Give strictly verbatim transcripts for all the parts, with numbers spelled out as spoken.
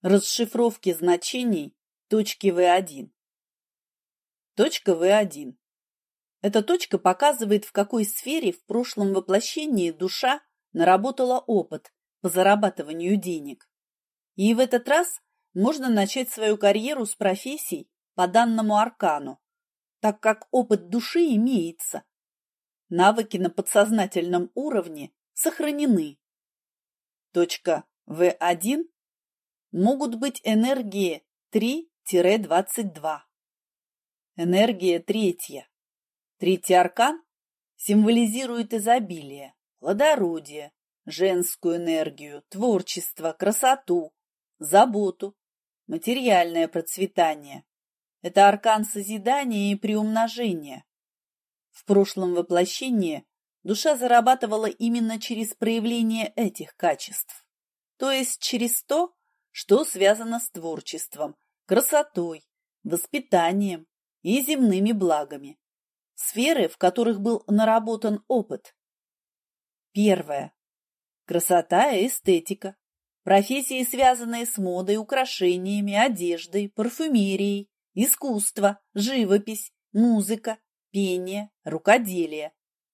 Расшифровки значений точки вэ один. Точка вэ один. Эта точка показывает, в какой сфере в прошлом воплощении душа наработала опыт по зарабатыванию денег. И в этот раз можно начать свою карьеру с профессий по данному аркану, так как опыт души имеется. Навыки на подсознательном уровне сохранены. Точка вэ один могут быть энергии три - двадцать два. Энергия третья. Третий аркан символизирует изобилие, плодородие, женскую энергию, творчество, красоту, заботу, материальное процветание. Это аркан созидания и приумножения. В прошлом воплощении душа зарабатывала именно через проявление этих качеств, то есть через то, что связано с творчеством, красотой, воспитанием и земными благами. Сферы, в которых был наработан опыт. Первое. Красота и эстетика. Профессии, связанные с модой, украшениями, одеждой, парфюмерией, искусство, живопись, музыка, пение, рукоделие.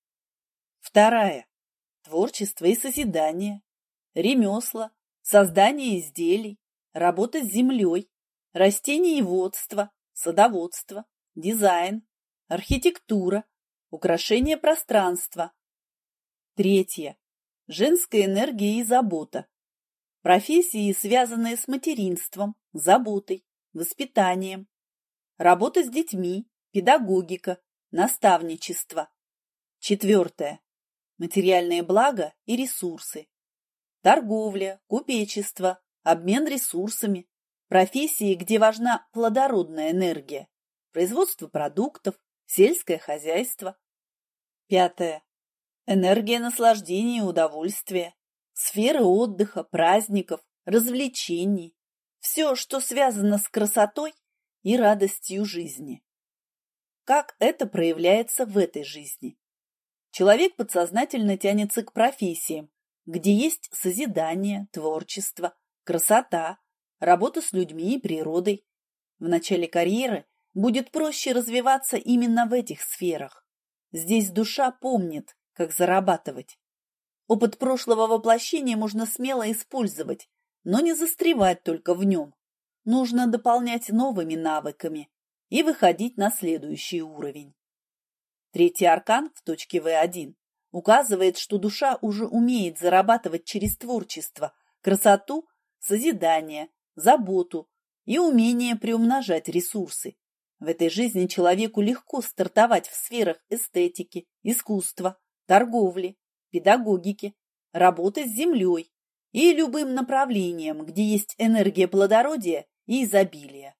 Вторая. Творчество и созидание. Ремесла, создание изделий, работа с землей, растениеводство, садоводство, дизайн, архитектура, украшение пространства. Третье. Женская энергия и забота. Профессии, связанные с материнством, заботой, воспитанием. Работа с детьми, педагогика, наставничество. Четвертое. Материальные блага и ресурсы. Торговля, купечество, обмен ресурсами. Профессии, где важна плодородная энергия. Производство продуктов, сельское хозяйство. Пятое. Энергия наслаждения и удовольствия. Сферы отдыха, праздников, развлечений. Все, что связано с красотой и радостью жизни. Как это проявляется в этой жизни? Человек подсознательно тянется к профессиям, где есть созидание, творчество, красота, работа с людьми и природой. В начале карьеры будет проще развиваться именно в этих сферах. Здесь душа помнит, как зарабатывать. Опыт прошлого воплощения можно смело использовать, но не застревать только в нем. Нужно дополнять новыми навыками и выходить на следующий уровень. Третий аркан в точке вэ один указывает, что душа уже умеет зарабатывать через творчество, красоту, созидание, заботу и умение приумножать ресурсы. В этой жизни человеку легко стартовать в сферах эстетики, искусства, торговли, педагогики, работы с землей и любым направлением, где есть энергия плодородия и изобилия.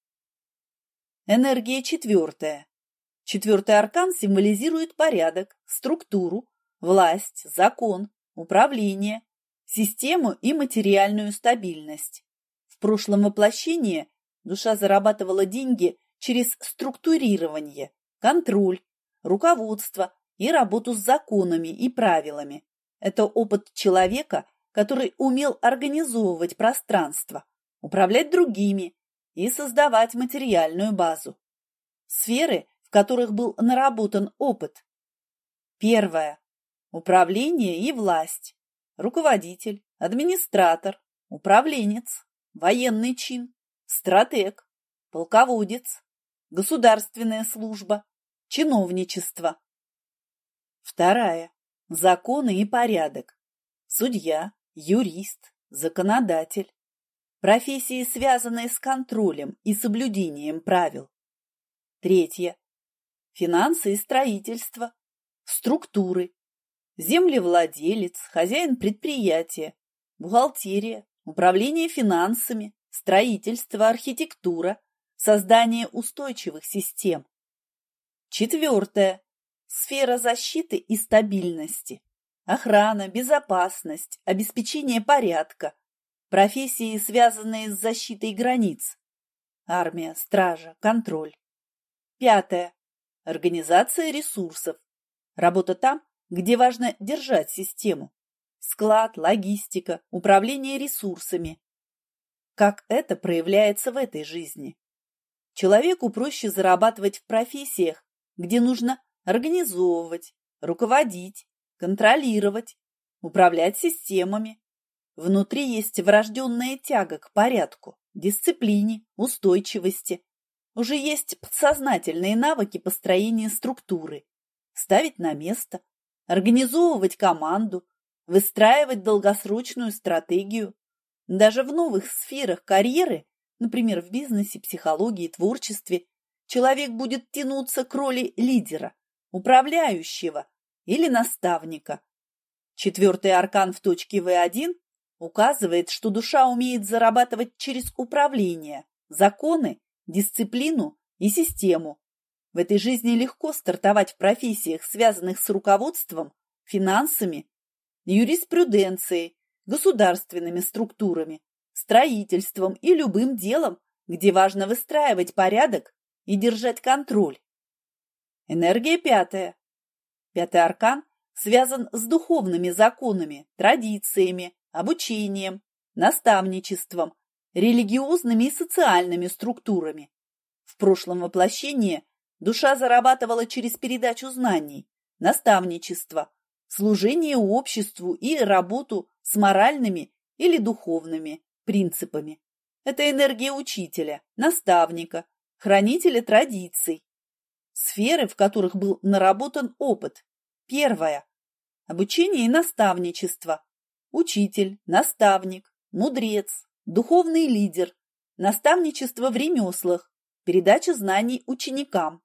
Энергия четвертая. Четвертый аркан символизирует порядок, структуру, власть, закон, управление, систему и материальную стабильность. В прошлом воплощении душа зарабатывала деньги через структурирование, контроль, руководство и работу с законами и правилами. Это опыт человека, который умел организовывать пространство, управлять другими и создавать материальную базу. Сферы, в которых был наработан опыт. Первое. Управление и власть. Руководитель, администратор, управленец, военный чин, стратег, полководец, государственная служба, чиновничество. Вторая. Законы и порядок. Судья, юрист, законодатель. Профессии, связанные с контролем и соблюдением правил. Третье. Финансы и строительство, структуры, землевладелец, хозяин предприятия, бухгалтерия, управление финансами, строительство, архитектура, создание устойчивых систем. Четвертое. Сфера защиты и стабильности, охрана, безопасность, обеспечение порядка, профессии, связанные с защитой границ, армия, стража, контроль. Пятое. Организация ресурсов. Работа там, где важно держать систему. Склад, логистика, управление ресурсами. Как это проявляется в этой жизни? Человеку проще зарабатывать в профессиях, где нужно организовывать, руководить, контролировать, управлять системами. Внутри есть врожденная тяга к порядку, дисциплине, устойчивости. Уже есть подсознательные навыки построения структуры, ставить на место, организовывать команду, выстраивать долгосрочную стратегию. Даже в новых сферах карьеры, например, в бизнесе, психологии, творчестве, человек будет тянуться к роли лидера, управляющего или наставника. Четвертый аркан в точке вэ один указывает, что душа умеет зарабатывать через управление, законы, дисциплину и систему. В этой жизни легко стартовать в профессиях, связанных с руководством, финансами, юриспруденцией, государственными структурами, строительством и любым делом, где важно выстраивать порядок и держать контроль. Энергия пятая. Пятый аркан связан с духовными законами, традициями, обучением, наставничеством, религиозными и социальными структурами. В прошлом воплощении душа зарабатывала через передачу знаний, наставничество, служение обществу и работу с моральными или духовными принципами. Это энергия учителя, наставника, хранителя традиций. Сферы, в которых был наработан опыт. Первая. Обучение и наставничество. Учитель, наставник, мудрец, духовный лидер, наставничество в ремеслах, передача знаний ученикам.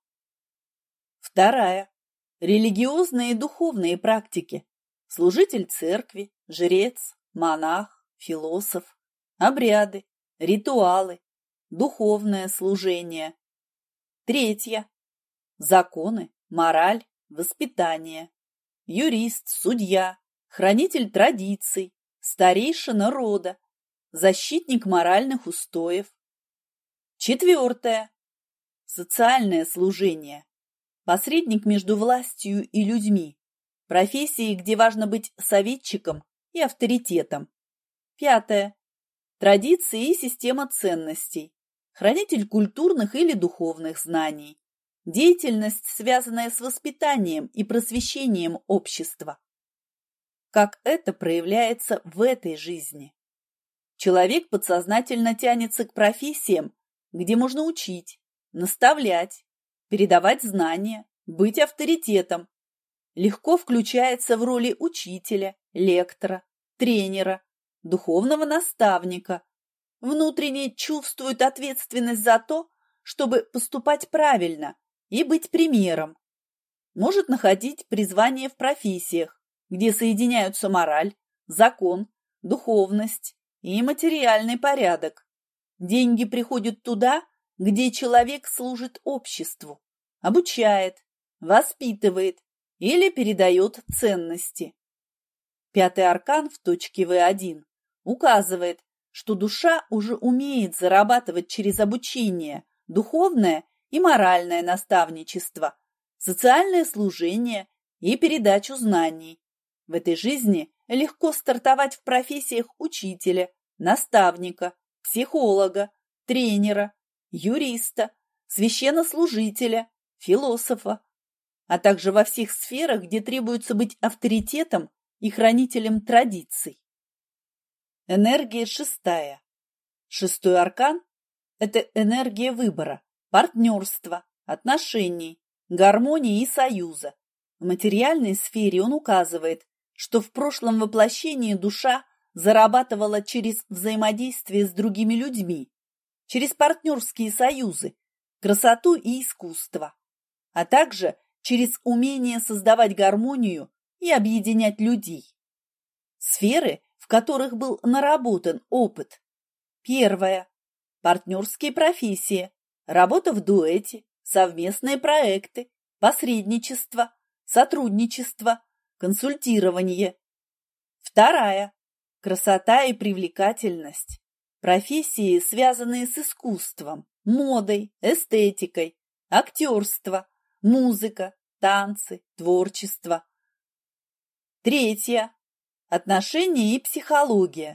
Вторая. Религиозные и духовные практики. Служитель церкви, жрец, монах, философ, обряды, ритуалы, духовное служение. Третья. Законы, мораль, воспитание. Юрист, судья, хранитель традиций, старейшина рода, защитник моральных устоев. Четвертое. Социальное служение. Посредник между властью и людьми. Профессии, где важно быть советчиком и авторитетом. Пятое. Традиции и система ценностей. Хранитель культурных или духовных знаний. Деятельность, связанная с воспитанием и просвещением общества. Как это проявляется в этой жизни? Человек подсознательно тянется к профессиям, где можно учить, наставлять, передавать знания, быть авторитетом. Легко включается в роли учителя, лектора, тренера, духовного наставника. Внутренне чувствует ответственность за то, чтобы поступать правильно и быть примером. Может находить призвание в профессиях, где соединяются мораль, закон, духовность и материальный порядок. Деньги приходят туда, где человек служит обществу, обучает, воспитывает или передает ценности. Пятый аркан в точке вэ один указывает, что душа уже умеет зарабатывать через обучение, духовное и моральное наставничество, социальное служение и передачу знаний. В этой жизни легко стартовать в профессиях учителя, наставника, психолога, тренера, юриста, священнослужителя, философа, а также во всех сферах, где требуется быть авторитетом и хранителем традиций. Энергия шестая. Шестой аркан – это энергия выбора, партнерства, отношений, гармонии и союза. В материальной сфере он указывает, что в прошлом воплощении душа зарабатывала через взаимодействие с другими людьми, через партнерские союзы, красоту и искусство, а также через умение создавать гармонию и объединять людей. Сферы, в которых был наработан опыт. Первое. Партнерские профессии, работа в дуэте, совместные проекты, посредничество, сотрудничество, консультирование. Вторая. Красота и привлекательность. Профессии, связанные с искусством, модой, эстетикой, актерство, музыка, танцы, творчество. Третье. Отношения и психология.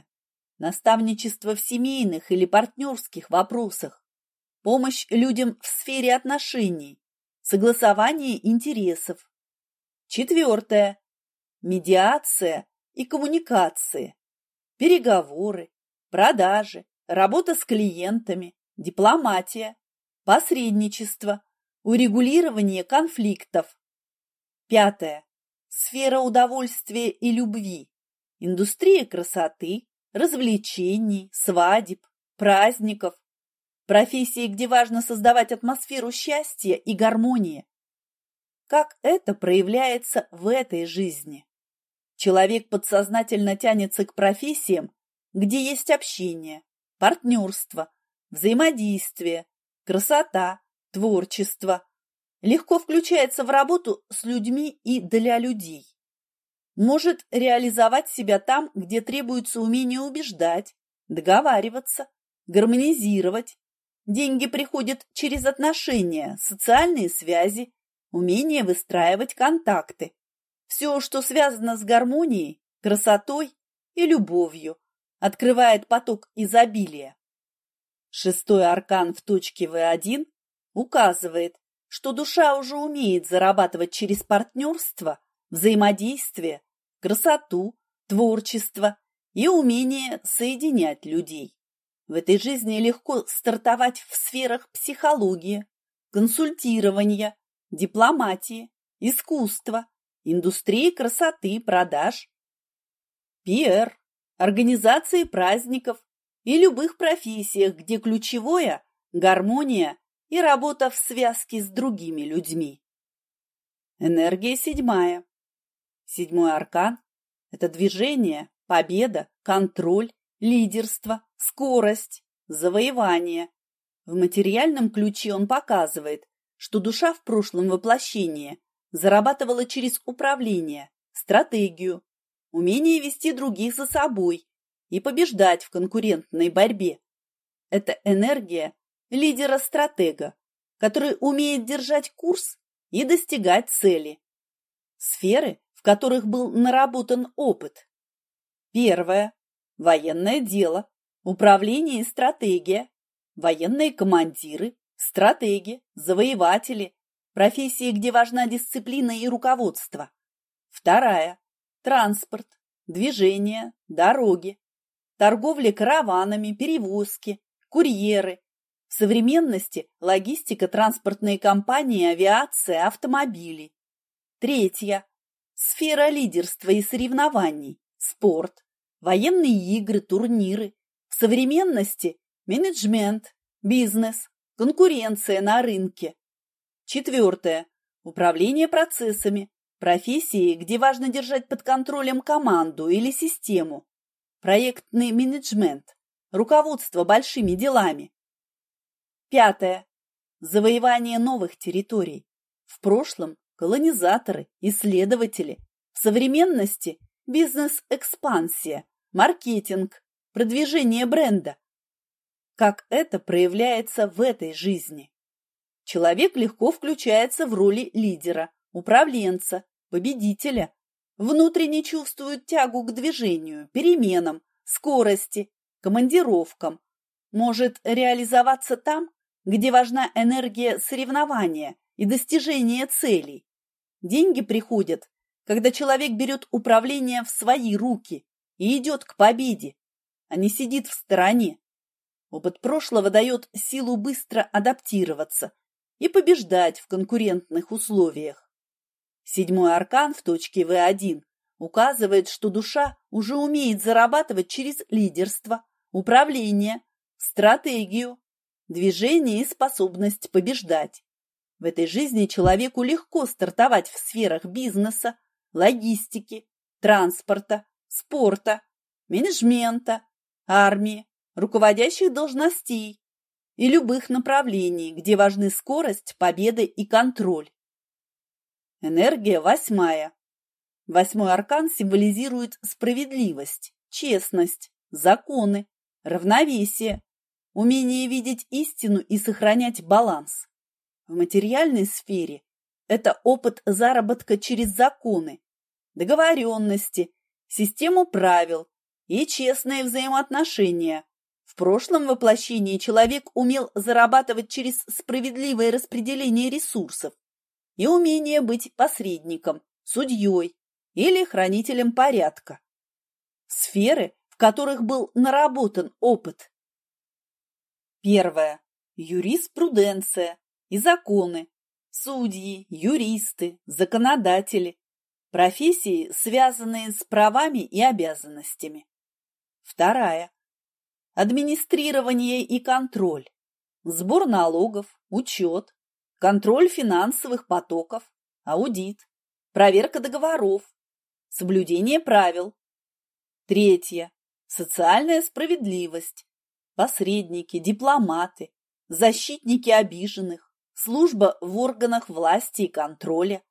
наставничество в семейных или партнерских вопросах, помощь людям в сфере отношений, согласование интересов. Четвертое. Медиация и коммуникации, переговоры, продажи, работа с клиентами, дипломатия, посредничество, урегулирование конфликтов. Пятое. Сфера удовольствия и любви, индустрия красоты, развлечений, свадеб, праздников, профессии, где важно создавать атмосферу счастья и гармонии. Как это проявляется в этой жизни? Человек подсознательно тянется к профессиям, где есть общение, партнерство, взаимодействие, красота, творчество. Легко включается в работу с людьми и для людей. Может реализовать себя там, где требуется умение убеждать, договариваться, гармонизировать. Деньги приходят через отношения, социальные связи, умение выстраивать контакты. Все, что связано с гармонией, красотой и любовью, открывает поток изобилия. Шестой аркан в точке вэ один указывает, что душа уже умеет зарабатывать через партнерство, взаимодействие, красоту, творчество и умение соединять людей. В этой жизни легко стартовать в сферах психологии, консультирования, дипломатии, искусства, индустрии красоты, продаж, пиар, организации праздников и любых профессиях, где ключевое – гармония и работа в связке с другими людьми. Энергия седьмая. Седьмой аркан – это движение, победа, контроль, лидерство, скорость, завоевание. В материальном ключе он показывает, что душа в прошлом воплощении зарабатывала через управление, стратегию, умение вести других за собой и побеждать в конкурентной борьбе. Это энергия лидера-стратега, который умеет держать курс и достигать цели. Сферы, в которых был наработан опыт. Первое. Военное дело, управление и стратегия, военные командиры, стратеги, завоеватели, профессии, где важна дисциплина и руководство. Вторая. Транспорт, движение, дороги, торговля караванами, перевозки, курьеры. В современности логистика, транспортные компании, авиация, автомобили. Третья. Сфера лидерства и соревнований, спорт, военные игры, турниры. В современности менеджмент, бизнес, конкуренция на рынке. Четвертое. Управление процессами, профессии, где важно держать под контролем команду или систему. Проектный менеджмент, руководство большими делами. Пятое. Завоевание новых территорий. В прошлом колонизаторы, исследователи. В современности бизнес-экспансия, маркетинг, продвижение бренда. Как это проявляется в этой жизни? Человек легко включается в роли лидера, управленца, победителя. Внутренне чувствует тягу к движению, переменам, скорости, командировкам. Может реализоваться там, где важна энергия соревнования и достижения целей. Деньги приходят, когда человек берет управление в свои руки и идет к победе, а не сидит в стороне. Опыт прошлого дает силу быстро адаптироваться и побеждать в конкурентных условиях. Седьмой аркан в точке вэ один указывает, что душа уже умеет зарабатывать через лидерство, управление, стратегию, движение и способность побеждать. В этой жизни человеку легко стартовать в сферах бизнеса, логистики, транспорта, спорта, менеджмента, армии, руководящих должностей и любых направлений, где важны скорость, победа и контроль. Энергия восьмая. Восьмой аркан символизирует справедливость, честность, законы, равновесие, умение видеть истину и сохранять баланс. В материальной сфере это опыт заработка через законы, договоренности, систему правил, и честные взаимоотношения. В прошлом воплощении человек умел зарабатывать через справедливое распределение ресурсов и умение быть посредником, судьей или хранителем порядка. Сферы, в которых был наработан опыт. Первое. Юриспруденция и законы, судьи, юристы, законодатели, профессии, связанные с правами и обязанностями. Вторая. Администрирование и контроль, сбор налогов, учет, контроль финансовых потоков, аудит, проверка договоров, соблюдение правил. Третье. Социальная справедливость, посредники, дипломаты, защитники обиженных, служба в органах власти и контроля.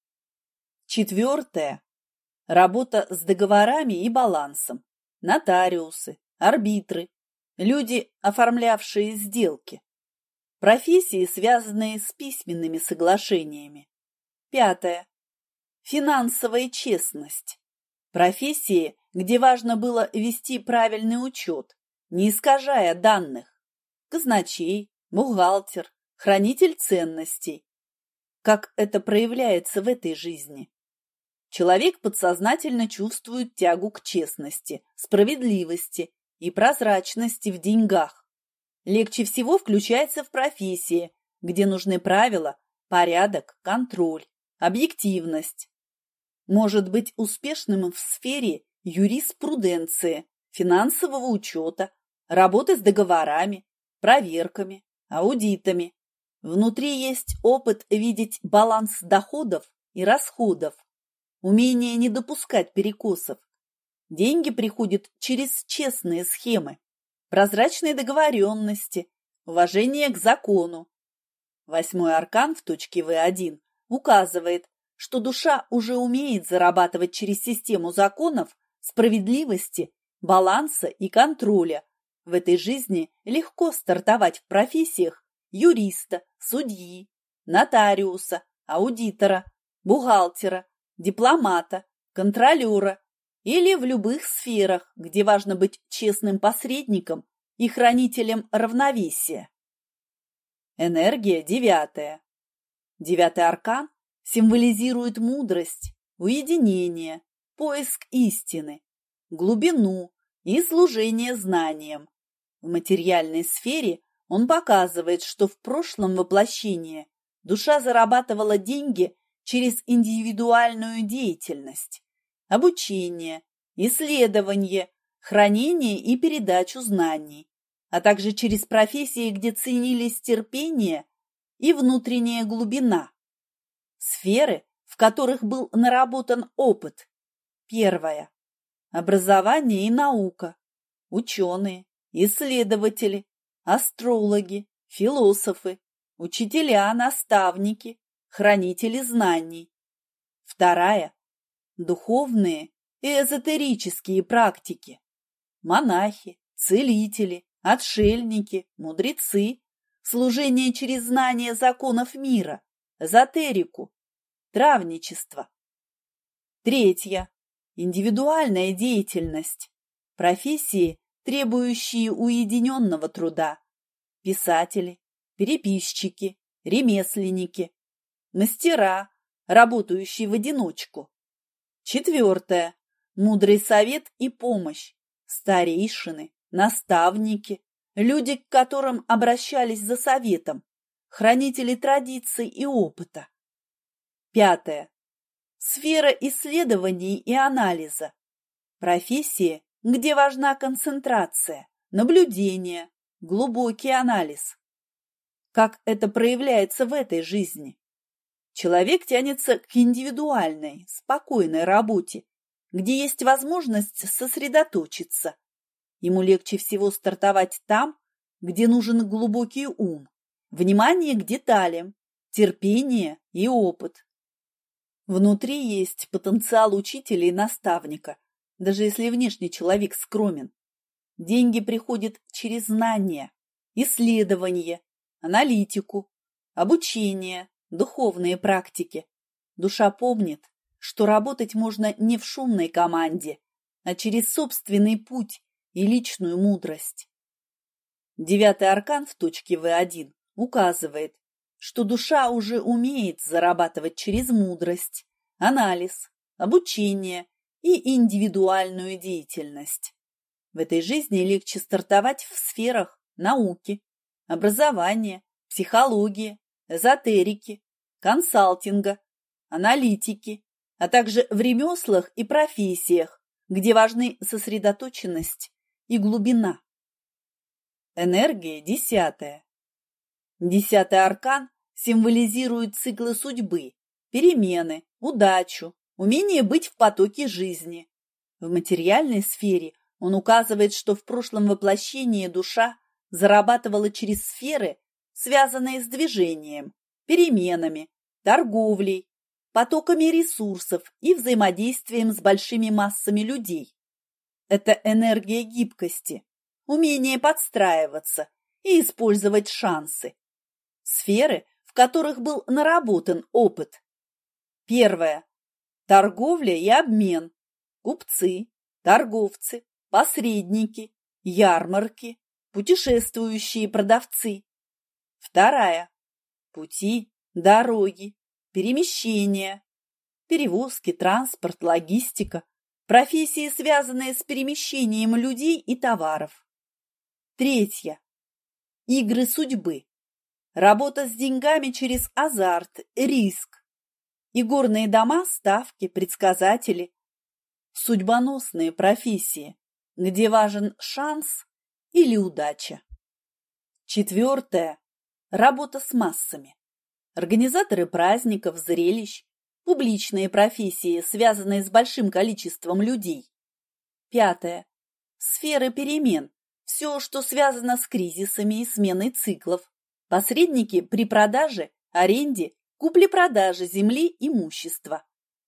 Четвертое. Работа с договорами и балансом, нотариусы, арбитры, люди, оформлявшие сделки, профессии, связанные с письменными соглашениями. Пятое. Финансовая честность, профессии, где важно было вести правильный учет, не искажая данных, казначей, бухгалтер, хранитель ценностей. Как это проявляется в этой жизни? Человек подсознательно чувствует тягу к честности, справедливости и прозрачности в деньгах. Легче всего включается в профессии, где нужны правила, порядок, контроль, объективность. Может быть успешным в сфере юриспруденции, финансового учета, работы с договорами, проверками, аудитами. Внутри есть опыт видеть баланс доходов и расходов, умение не допускать перекосов. Деньги приходят через честные схемы, прозрачные договоренности, уважение к закону. Восьмой аркан в точке вэ один указывает, что душа уже умеет зарабатывать через систему законов, справедливости, баланса и контроля. В этой жизни легко стартовать в профессиях юриста, судьи, нотариуса, аудитора, бухгалтера, дипломата, контролера или в любых сферах, где важно быть честным посредником и хранителем равновесия. Энергия девятая. Девятый аркан символизирует мудрость, уединение, поиск истины, глубину и служение знаниям. В материальной сфере он показывает, что в прошлом воплощении душа зарабатывала деньги через индивидуальную деятельность, обучение, исследование, хранение и передачу знаний, а также через профессии, где ценились терпение и внутренняя глубина. Сферы, в которых был наработан опыт. Первое. Образование и наука, ученые, исследователи, астрологи, философы, учителя, наставники, хранители знаний. Вторая. Духовные и эзотерические практики, монахи, целители, отшельники, мудрецы, служение через знание законов мира, эзотерику, травничество. Третья. Индивидуальная деятельность, профессии, требующие уединенного труда, писатели, переписчики, ремесленники, мастера, работающие в одиночку. Четвертое. Мудрый совет и помощь, старейшины, наставники, люди, к которым обращались за советом, хранители традиций и опыта. Пятое. Сфера исследований и анализа, профессии, где важна концентрация, наблюдение, глубокий анализ. Как это проявляется в этой жизни? Человек тянется к индивидуальной, спокойной работе, где есть возможность сосредоточиться. Ему легче всего стартовать там, где нужен глубокий ум, внимание к деталям, терпение и опыт. Внутри есть потенциал учителя и наставника, даже если внешний человек скромен. Деньги приходят через знания, исследование, аналитику, обучение, духовные практики. Душа помнит, что работать можно не в шумной команде, а через собственный путь и личную мудрость. Девятый аркан в точке вэ один указывает, что душа уже умеет зарабатывать через мудрость, анализ, обучение и индивидуальную деятельность. В этой жизни легче стартовать в сферах науки, образования, психологии, эзотерики, консалтинга, аналитики, а также в ремеслах и профессиях, где важны сосредоточенность и глубина. Энергия десятая. Десятый аркан символизирует циклы судьбы, перемены, удачу, умение быть в потоке жизни. В материальной сфере он указывает, что в прошлом воплощении душа зарабатывала через сферы, связанные с движением, переменами, торговлей, потоками ресурсов и взаимодействием с большими массами людей. Это энергия гибкости, умение подстраиваться и использовать шансы. Сферы, в которых был наработан опыт. Первое. Торговля и обмен. Купцы, торговцы, посредники, ярмарки, путешествующие продавцы. Вторая. Пути, дороги, перемещения, перевозки, транспорт, логистика, профессии, связанные с перемещением людей и товаров. Третья. Игры судьбы. Работа с деньгами через азарт, риск. Игорные дома, ставки, предсказатели. Судьбоносные профессии, где важен шанс или удача. Четвертое. Работа с массами. Организаторы праздников, зрелищ, публичные профессии, связанные с большим количеством людей. Пятое. Сферы перемен. Все, что связано с кризисами и сменой циклов. Посредники при продаже, аренде, купле-продаже земли, имущества.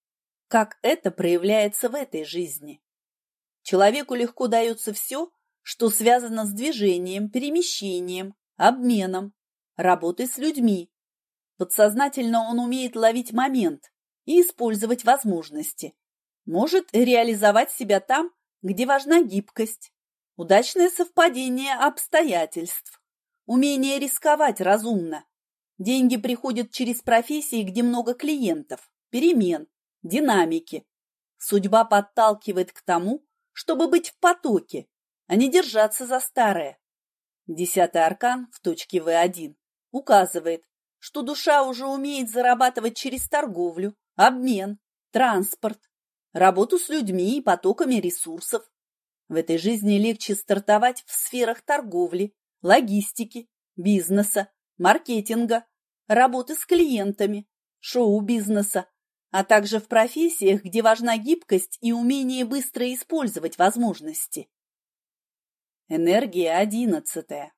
Как это проявляется в этой жизни? Человеку легко дается все, что связано с движением, перемещением, обменом, работой с людьми. Подсознательно он умеет ловить момент и использовать возможности. Может реализовать себя там, где важна гибкость, удачное совпадение обстоятельств, умение рисковать разумно. Деньги приходят через профессии, где много клиентов, перемен, динамики. Судьба подталкивает к тому, чтобы быть в потоке, а не держаться за старое. Десятый аркан в точке вэ один указывает, что душа уже умеет зарабатывать через торговлю, обмен, транспорт, работу с людьми и потоками ресурсов. В этой жизни легче стартовать в сферах торговли, логистики, бизнеса, маркетинга, работы с клиентами, шоу-бизнеса, а также в профессиях, где важна гибкость и умение быстро использовать возможности. Энергия одиннадцатая.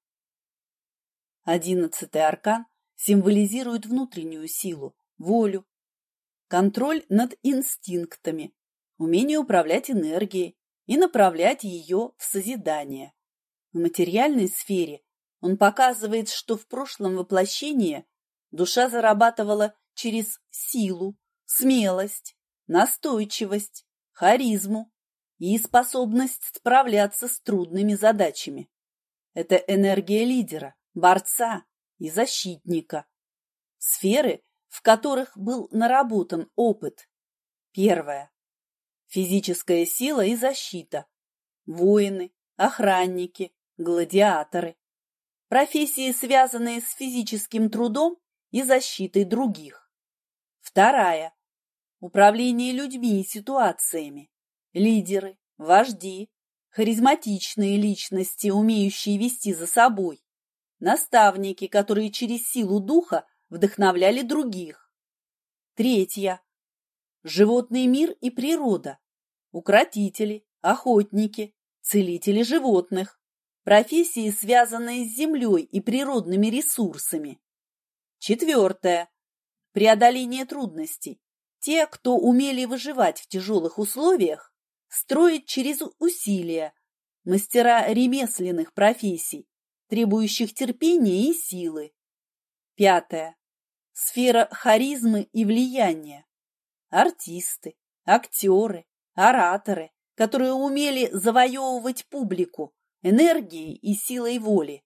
Одиннадцатый аркан символизирует внутреннюю силу, волю, контроль над инстинктами, умение управлять энергией и направлять ее в созидание. В материальной сфере он показывает, что в прошлом воплощении душа зарабатывала через силу, смелость, настойчивость, харизму и способность справляться с трудными задачами. Это энергия лидера, борца и защитника. Сферы, в которых был наработан опыт. Первое. Физическая сила и защита. Воины, охранники, гладиаторы. Профессии, связанные с физическим трудом и защитой других. Вторая. Управление людьми и ситуациями. Лидеры, вожди, харизматичные личности, умеющие вести за собой. Наставники, которые через силу духа вдохновляли других. Третья. Животный мир и природа. Укротители, охотники, целители животных. Профессии, связанные с землей и природными ресурсами. Четвертое. Преодоление трудностей. Те, кто умели выживать в тяжелых условиях, строить через усилия. Мастера ремесленных профессий, требующих терпения и силы. Пятое. Сфера харизмы и влияния. Артисты, актеры, ораторы, которые умели завоевывать публику энергией и силой воли.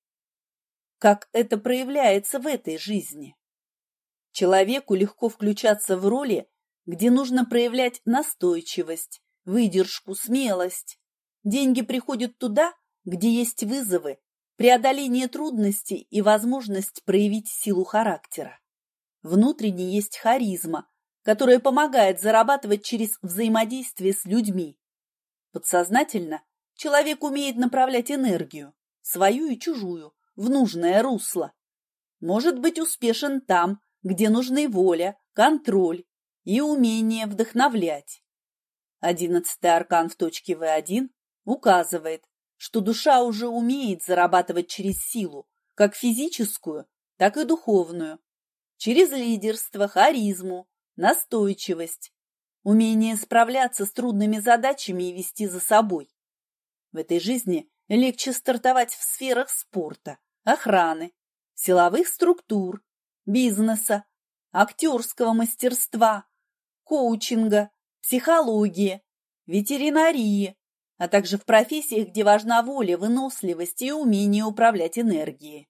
Как это проявляется в этой жизни? Человеку легко включаться в роли, где нужно проявлять настойчивость, выдержку, смелость. Деньги приходят туда, где есть вызовы, преодоление трудностей и возможность проявить силу характера. Внутренне есть харизма, которая помогает зарабатывать через взаимодействие с людьми. Подсознательно человек умеет направлять энергию, свою и чужую, в нужное русло. Может быть успешен там, где нужны воля, контроль и умение вдохновлять. Одиннадцатый аркан в точке вэ один указывает, что душа уже умеет зарабатывать через силу, как физическую, так и духовную, через лидерство, харизму, настойчивость, умение справляться с трудными задачами и вести за собой. В этой жизни легче стартовать в сферах спорта, охраны, силовых структур, бизнеса, актерского мастерства, коучинга, психологии, ветеринарии, а также в профессиях, где важна воля, выносливость и умение управлять энергией.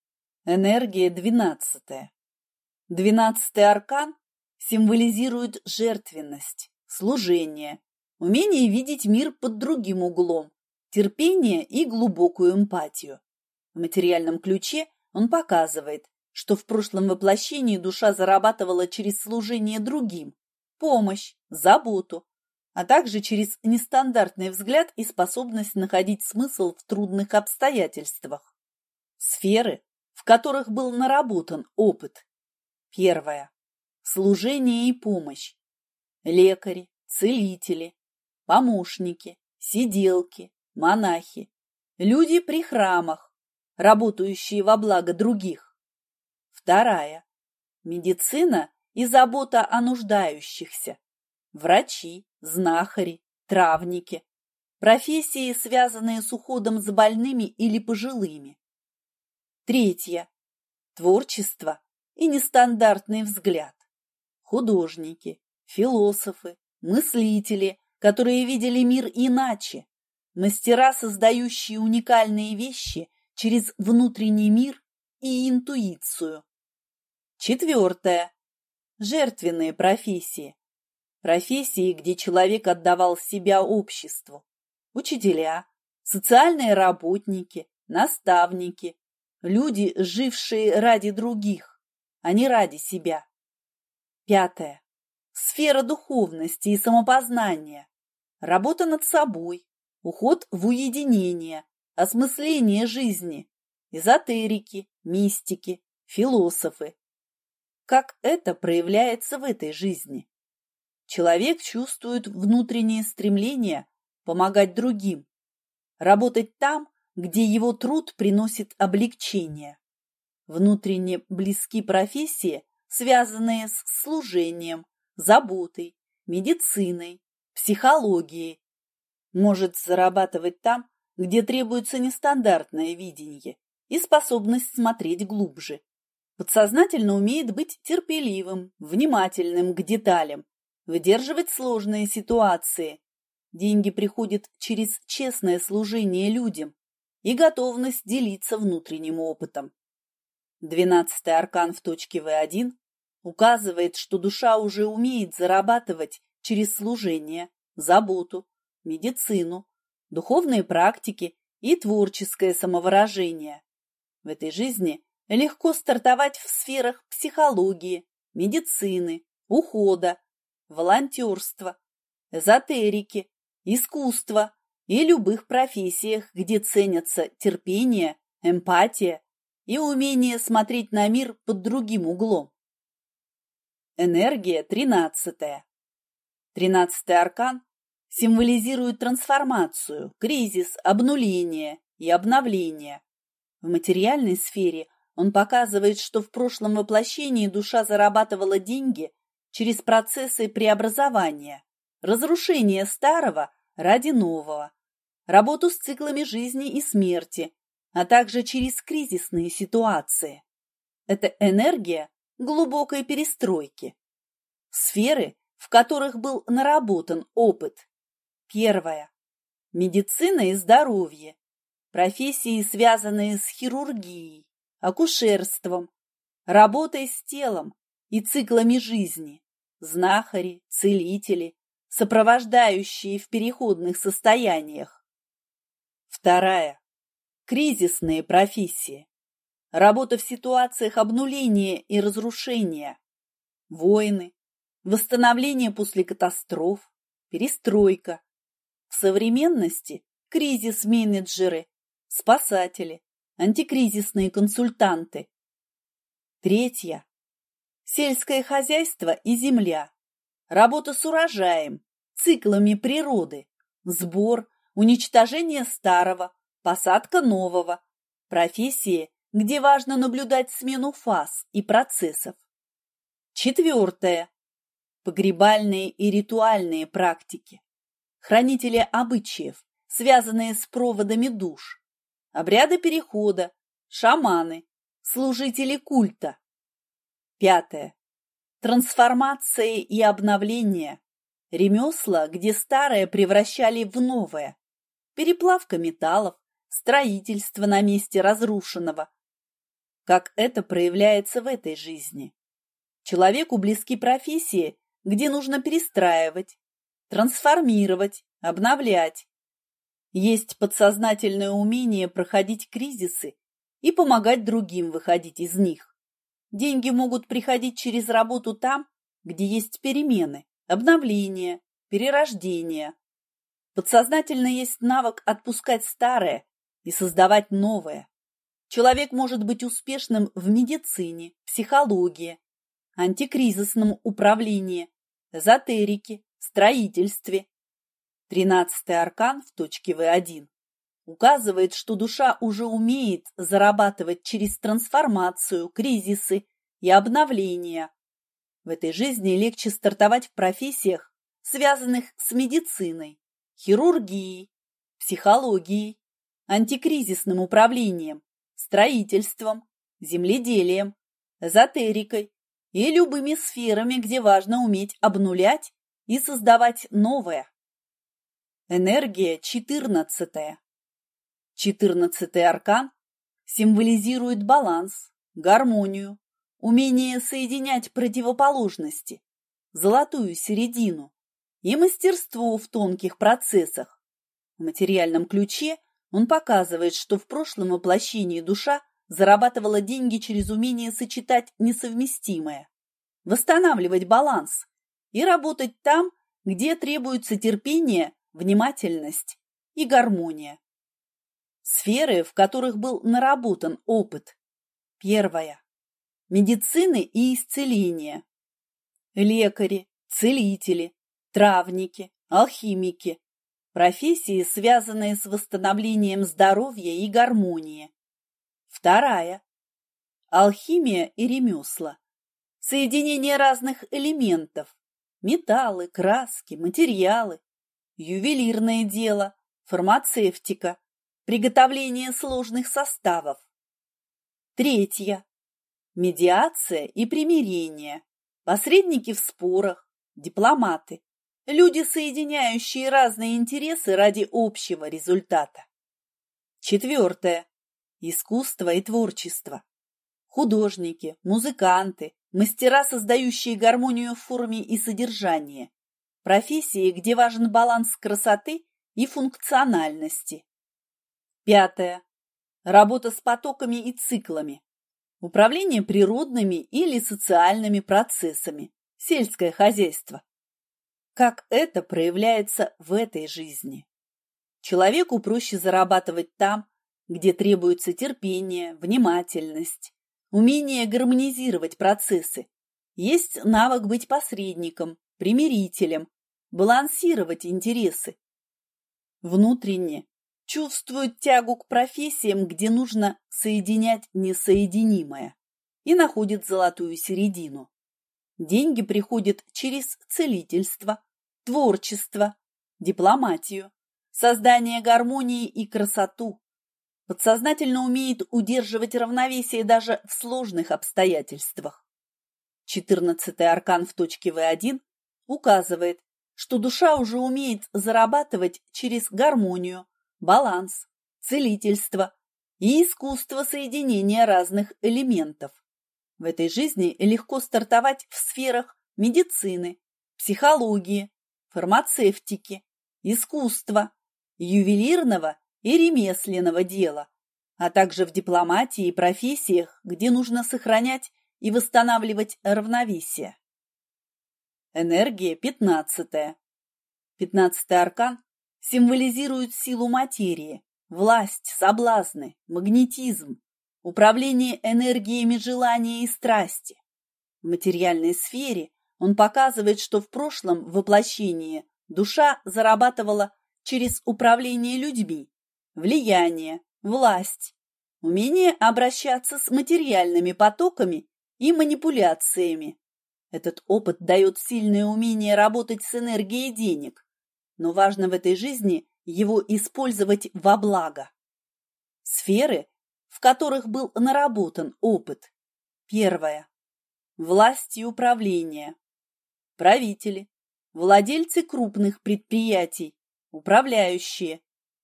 Энергия двенадцатая. Двенадцатый аркан символизирует жертвенность, служение, умение видеть мир под другим углом, терпение и глубокую эмпатию. В материальном ключе он показывает, что в прошлом воплощении душа зарабатывала через служение другим, помощь, заботу, а также через нестандартный взгляд и способность находить смысл в трудных обстоятельствах. Сферы, в которых был наработан опыт. Первое. Служение и помощь. Лекари, целители, помощники, сиделки, монахи, люди при храмах, работающие во благо других. Вторая. Медицина и забота о нуждающихся. Врачи, знахари, травники. Профессии, связанные с уходом за больными или пожилыми. Третье. Творчество и нестандартный взгляд. Художники, философы, мыслители, которые видели мир иначе. Мастера, создающие уникальные вещи через внутренний мир и интуицию. Четвертое. Жертвенные профессии. Профессии, где человек отдавал себя обществу. Учителя, социальные работники, наставники, люди, жившие ради других, а не ради себя. Пятое. Сфера духовности и самопознания. Работа над собой, уход в уединение, осмысление жизни, эзотерики, мистики, философы. Как это проявляется в этой жизни? Человек чувствует внутреннее стремление помогать другим, работать там, где его труд приносит облегчение. Внутренне близки профессии, связанные с служением, заботой, медициной, психологией. Может зарабатывать там, где требуется нестандартное видение и способность смотреть глубже. Подсознательно умеет быть терпеливым, внимательным к деталям, выдерживать сложные ситуации. Деньги приходят через честное служение людям и готовность делиться внутренним опытом. Двенадцатый аркан в точке вэ один указывает, что душа уже умеет зарабатывать через служение, заботу, медицину, духовные практики и творческое самовыражение. В этой жизни легко стартовать в сферах психологии, медицины, ухода, волонтерства, эзотерики, искусства и любых профессиях, где ценятся терпение, эмпатия и умение смотреть на мир под другим углом. Энергия тринадцатая. Тринадцатый аркан символизирует трансформацию, кризис, обнуление и обновление. В материальной сфере он показывает, что в прошлом воплощении душа зарабатывала деньги через процессы преобразования, разрушения старого ради нового, работу с циклами жизни и смерти, а также через кризисные ситуации. Это энергия глубокой перестройки. Сферы, в которых был наработан опыт. Первая. Медицина и здоровье. Профессии, связанные с хирургией, акушерством, работой с телом и циклами жизни. Знахари, целители, сопровождающие в переходных состояниях. Вторая. Кризисные профессии. Работа в ситуациях обнуления и разрушения. Войны, восстановление после катастроф, перестройка. В современности кризис-менеджеры, спасатели, антикризисные консультанты. Третья. Сельское хозяйство и земля. Работа с урожаем, циклами природы, сбор, уничтожение старого, посадка нового. Профессии, где важно наблюдать смену фаз и процессов. Четвертое. Погребальные и ритуальные практики. Хранители обычаев, связанные с проводами душ. Обряды перехода, шаманы, служители культа. Пятое. Трансформация и обновление. Ремесла, где старое превращали в новое. Переплавка металлов, строительство на месте разрушенного. Как это проявляется в этой жизни? Человеку близки профессии, где нужно перестраивать, трансформировать, обновлять. Есть подсознательное умение проходить кризисы и помогать другим выходить из них. Деньги могут приходить через работу там, где есть перемены, обновления, перерождения. Подсознательно есть навык отпускать старое и создавать новое. Человек может быть успешным в медицине, психологии, антикризисном управлении, эзотерике, строительстве. Тринадцатый аркан в точке вэ один указывает, что душа уже умеет зарабатывать через трансформацию, кризисы и обновления. В этой жизни легче стартовать в профессиях, связанных с медициной, хирургией, психологией, антикризисным управлением, строительством, земледелием, эзотерикой и любыми сферами, где важно уметь обнулять и создавать новое. Энергия четырнадцатая. Четырнадцатый аркан символизирует баланс, гармонию, умение соединять противоположности, золотую середину и мастерство в тонких процессах. В материальном ключе он показывает, что в прошлом воплощении душа зарабатывала деньги через умение сочетать несовместимое, восстанавливать баланс и работать там, где требуется терпение, внимательность и гармония. Сферы, в которых был наработан опыт. Первая. Медицины и исцеления. Лекари, целители, травники, алхимики. Профессии, связанные с восстановлением здоровья и гармонии. Вторая. Алхимия и ремесла. Соединение разных элементов. Металлы, краски, материалы. Ювелирное дело, фармацевтика. Приготовление сложных составов. Третья. Медиация и примирение. Посредники в спорах, дипломаты. Люди, соединяющие разные интересы ради общего результата. Четвертое. Искусство и творчество. Художники, музыканты, мастера, создающие гармонию в форме и содержании. Профессии, где важен баланс красоты и функциональности. Пятое. Работа с потоками и циклами. Управление природными или социальными процессами. Сельское хозяйство. Как это проявляется в этой жизни? Человеку проще зарабатывать там, где требуется терпение, внимательность, умение гармонизировать процессы. Есть навык быть посредником, примирителем, балансировать интересы. Внутренне чувствуют тягу к профессиям, где нужно соединять несоединимое, и находят золотую середину. Деньги приходят через целительство, творчество, дипломатию, создание гармонии и красоту. Подсознательно умеет удерживать равновесие даже в сложных обстоятельствах. Четырнадцатый аркан в точке вэ один указывает, что душа уже умеет зарабатывать через гармонию, баланс, целительство и искусство соединения разных элементов. В этой жизни легко стартовать в сферах медицины, психологии, фармацевтики, искусства, ювелирного и ремесленного дела, а также в дипломатии и профессиях, где нужно сохранять и восстанавливать равновесие. Энергия пятнадцатая. Пятнадцатый аркан символизирует силу материи, власть, соблазны, магнетизм, управление энергиями желания и страсти. В материальной сфере он показывает, что в прошлом воплощении душа зарабатывала через управление людьми, влияние, власть, умение обращаться с материальными потоками и манипуляциями. Этот опыт дает сильное умение работать с энергией денег, но важно в этой жизни его использовать во благо. Сферы, в которых был наработан опыт. Первое. Власть и управление. Правители, владельцы крупных предприятий, управляющие.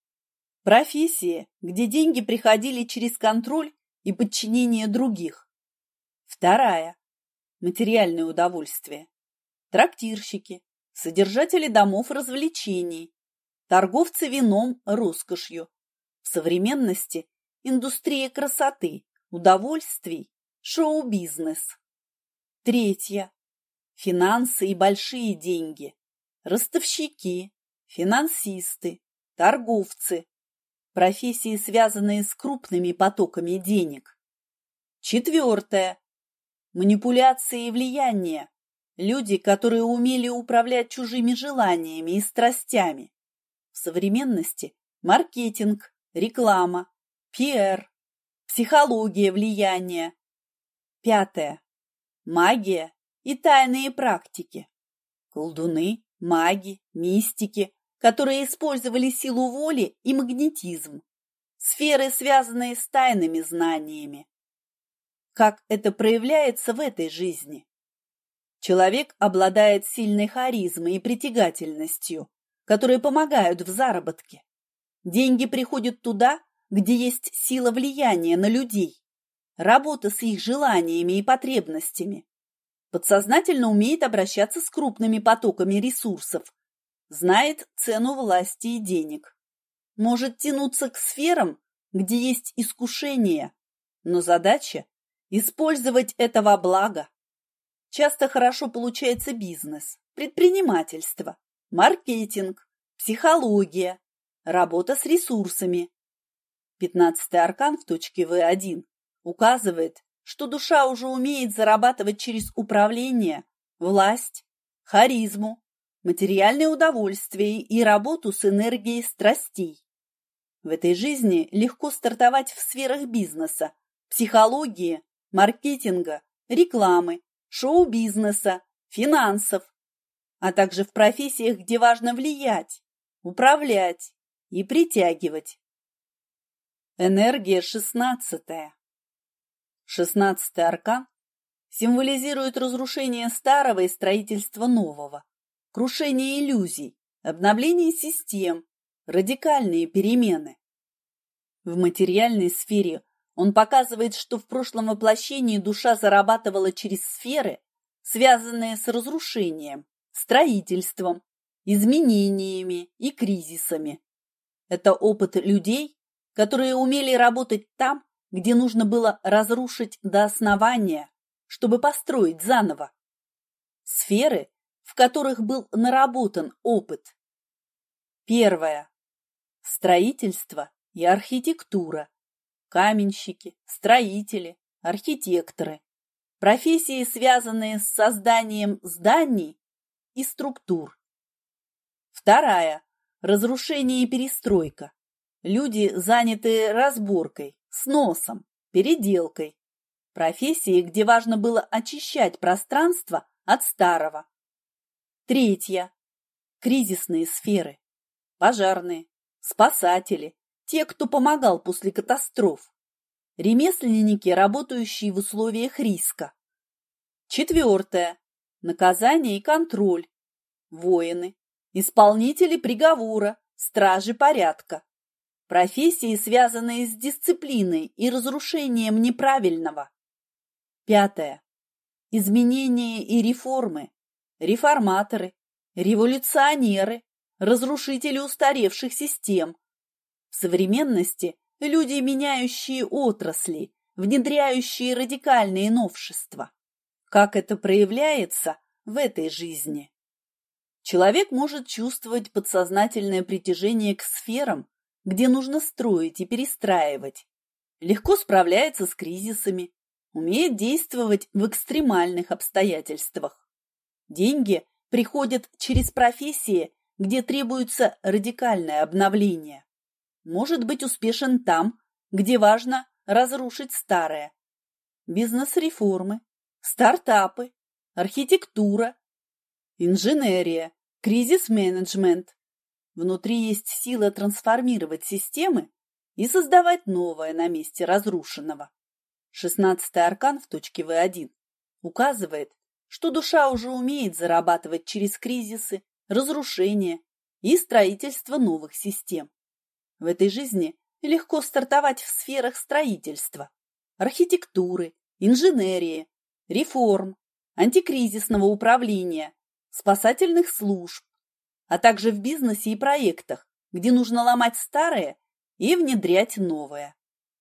Профессии, где деньги приходили через контроль и подчинение других. Вторая. Материальное удовольствие. Трактирщики, содержатели домов развлечений, торговцы вином, роскошью. В современности индустрия красоты, удовольствий, шоу-бизнес. Третья. Финансы и большие деньги. Ростовщики, финансисты, торговцы. Профессии, связанные с крупными потоками денег. Четвертое. Манипуляции и влияние. Люди, которые умели управлять чужими желаниями и страстями. В современности маркетинг, реклама, пиар, психология влияния. Пятое. Магия и тайные практики. Колдуны, маги, мистики, которые использовали силу воли и магнетизм. Сферы, связанные с тайными знаниями. Как это проявляется в этой жизни? Человек обладает сильной харизмой и притягательностью, которые помогают в заработке. Деньги приходят туда, где есть сила влияния на людей, работа с их желаниями и потребностями. Подсознательно умеет обращаться с крупными потоками ресурсов, знает цену власти и денег. Может тянуться к сферам, где есть искушение, но задача – использовать это во благо. Часто хорошо получается бизнес, предпринимательство, маркетинг, психология, работа с ресурсами. Пятнадцатый аркан в точке вэ один указывает, что душа уже умеет зарабатывать через управление, власть, харизму, материальное удовольствие и работу с энергией страстей. В этой жизни легко стартовать в сферах бизнеса, психологии, маркетинга, рекламы, шоу-бизнеса, финансов, а также в профессиях, где важно влиять, управлять и притягивать. Энергия шестнадцатая. Шестнадцатый аркан символизирует разрушение старого и строительство нового, крушение иллюзий, обновление систем, радикальные перемены. В материальной сфере он показывает, что в прошлом воплощении душа зарабатывала через сферы, связанные с разрушением, строительством, изменениями и кризисами. Это опыт людей, которые умели работать там, где нужно было разрушить до основания, чтобы построить заново. Сферы, в которых был наработан опыт. Первое. Строительство и архитектура. Каменщики, строители, архитекторы. Профессии, связанные с созданием зданий и структур. Вторая. Разрушение и перестройка. Люди, занятые разборкой, сносом, переделкой. Профессии, где важно было очищать пространство от старого. Третья. Кризисные сферы. Пожарные, спасатели, те, кто помогал после катастроф. Ремесленники, работающие в условиях риска. Четвертое. Наказание и контроль. Воины, исполнители приговора, стражи порядка. Профессии, связанные с дисциплиной и разрушением неправильного. Пятое. Изменения и реформы, реформаторы, революционеры, разрушители устаревших систем. В современности люди, меняющие отрасли, внедряющие радикальные новшества. Как это проявляется в этой жизни? Человек может чувствовать подсознательное притяжение к сферам, где нужно строить и перестраивать. Легко справляется с кризисами, умеет действовать в экстремальных обстоятельствах. Деньги приходят через профессии, где требуется радикальное обновление. Может быть успешен там, где важно разрушить старое. Бизнес-реформы, стартапы, архитектура, инженерия, кризис-менеджмент. Внутри есть сила трансформировать системы и создавать новое на месте разрушенного. Шестнадцатый аркан в точке вэ один указывает, что душа уже умеет зарабатывать через кризисы, разрушения и строительство новых систем. В этой жизни легко стартовать в сферах строительства, архитектуры, инженерии, реформ, антикризисного управления, спасательных служб, а также в бизнесе и проектах, где нужно ломать старое и внедрять новое.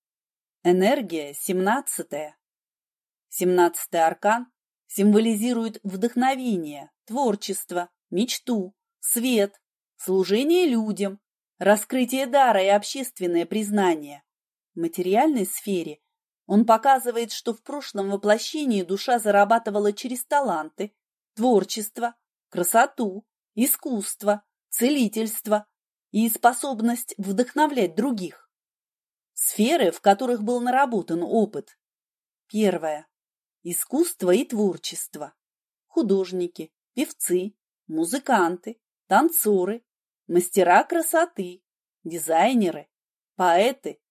Энергия семнадцатая. Семнадцатый аркан символизирует вдохновение, творчество, мечту, свет, служение людям, раскрытие дара и общественное признание. В материальной сфере он показывает, что в прошлом воплощении душа зарабатывала через таланты, творчество, красоту, искусство, целительство и способность вдохновлять других. Сферы, в которых был наработан опыт. Первое. Искусство и творчество. Художники, певцы, музыканты, танцоры, мастера красоты, дизайнеры, поэты.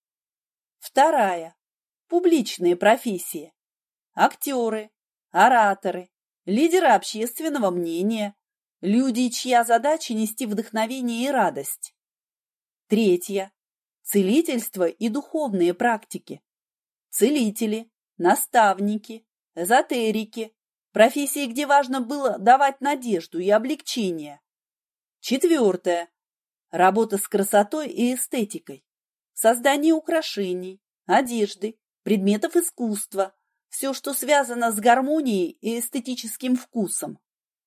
Вторая. Публичные профессии. Актеры, ораторы, лидеры общественного мнения, люди, чья задача нести вдохновение и радость. Третья. Целительство и духовные практики. Целители, наставники, эзотерики, профессии, где важно было давать надежду и облегчение. Четвертое. Работа с красотой и эстетикой. Создание украшений, одежды, предметов искусства, все, что связано с гармонией и эстетическим вкусом.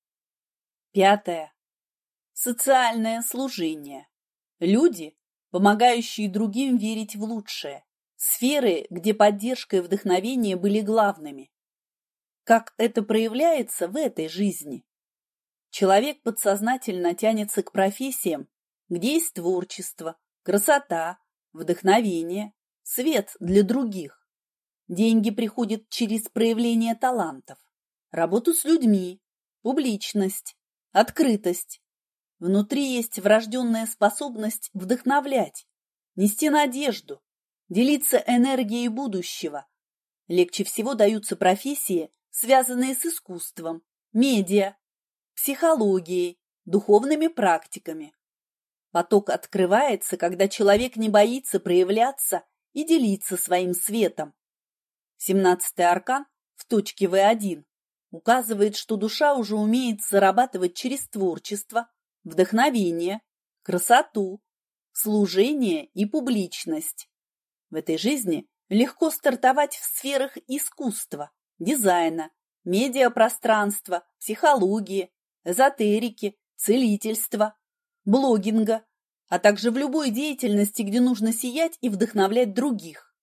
Пятое. Социальное служение. Люди, помогающие другим верить в лучшее. Сферы, где поддержка и вдохновение были главными. Как это проявляется в этой жизни? Человек подсознательно тянется к профессиям, где есть творчество, красота, вдохновение, свет для других. Деньги приходят через проявление талантов, работу с людьми, публичность, открытость. Внутри есть врожденная способность вдохновлять, нести надежду, делиться энергией будущего. Легче всего даются профессии, связанные с искусством, медиа, психологией, духовными практиками. Поток открывается, когда человек не боится проявляться и делиться своим светом. Семнадцатый аркан в точке вэ один указывает, что душа уже умеет зарабатывать через творчество, вдохновение, красоту, служение и публичность. В этой жизни легко стартовать в сферах искусства, дизайна, медиапространства, психологии, эзотерики, целительства, блогинга, а также в любой деятельности, где нужно сиять и вдохновлять других.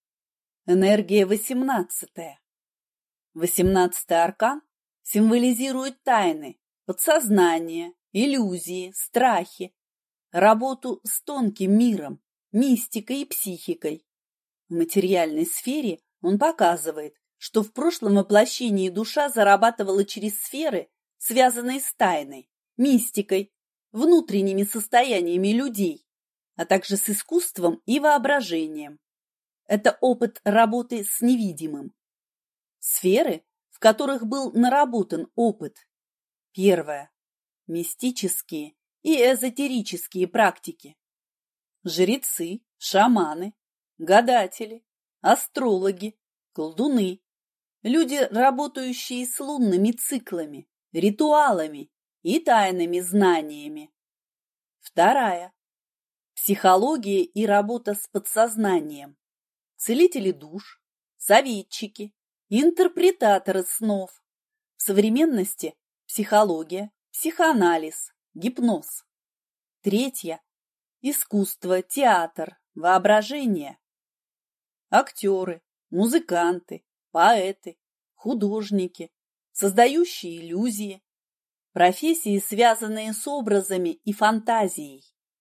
Энергия восемнадцатая. Восемнадцатый аркан символизирует тайны, подсознание, иллюзии, страхи, работу с тонким миром, мистикой и психикой. В материальной сфере он показывает, что в прошлом воплощении душа зарабатывала через сферы, связанные с тайной, мистикой, внутренними состояниями людей, а также с искусством и воображением. Это опыт работы с невидимым. Сферы, в которых был наработан опыт. Первое. Мистические и эзотерические практики. Жрецы, шаманы, гадатели, астрологи, колдуны, люди, работающие с лунными циклами, ритуалами и тайными знаниями. Вторая. Психология и работа с подсознанием. Целители душ, советчики, интерпретаторы снов. В современности психология, психоанализ, гипноз. Третья. Искусство, театр, воображение. Актеры, музыканты, поэты, художники, создающие иллюзии. Профессии, связанные с образами и фантазией.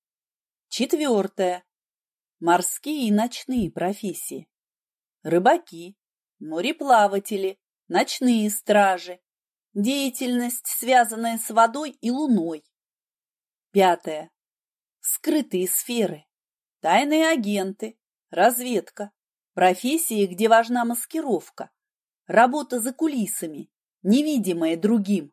Четвертое. Морские и ночные профессии. Рыбаки, мореплаватели, ночные стражи. Деятельность, связанная с водой и луной. Пятое. Скрытые сферы. Тайные агенты, разведка. Профессии, где важна маскировка. Работа за кулисами, невидимая другим.